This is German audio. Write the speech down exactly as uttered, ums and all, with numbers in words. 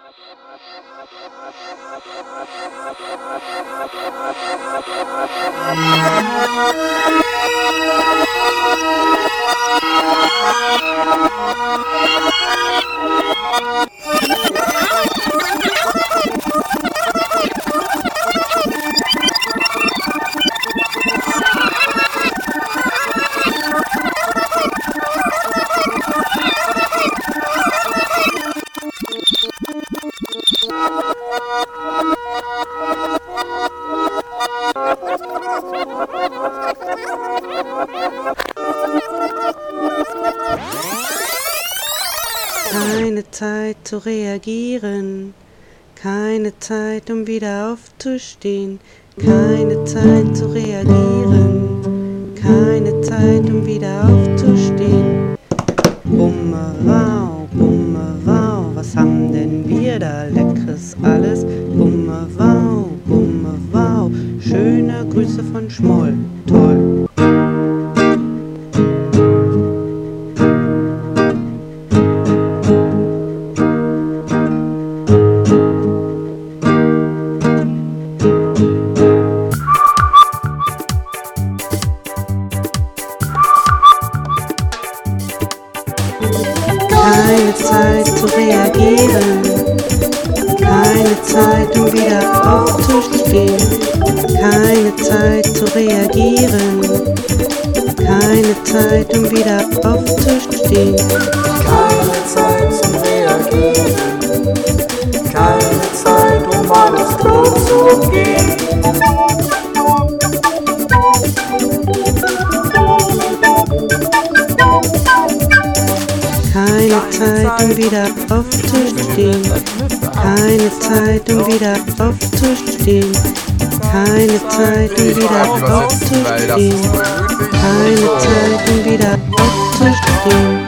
Keine Zeit zu reagieren, keine Zeit, um wieder aufzustehen, keine Zeit zu reagieren, keine Zeit, um wieder aufzustehen. Bumme, wow, bumme, wow, was haben denn wir da Leckeres alles? Bumme, wow, bumme, wow, schöne Grüße von Schmoll, toll. Keine Zeit zu reagieren, keine Zeit, um wieder aufzustehen, keine Zeit zu reagieren, keine Zeit, um wieder aufzustehen. Keine Zeit zum Reagieren, keine Zeit, um aufs Klo zu gehen. Keine Zeit, um wieder aufzustehen, keine Zeit, um wieder aufzustehen, keine Zeit, um wieder aufzustehen, keine Zeit, um wieder aufzustehen.